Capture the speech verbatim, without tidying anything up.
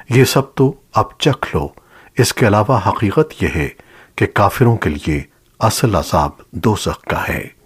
ये सब तो अब चख लो। इसके अलावा हकीकत यह है कि काफिरों के लिए असल अज़ाब दोज़ख का है।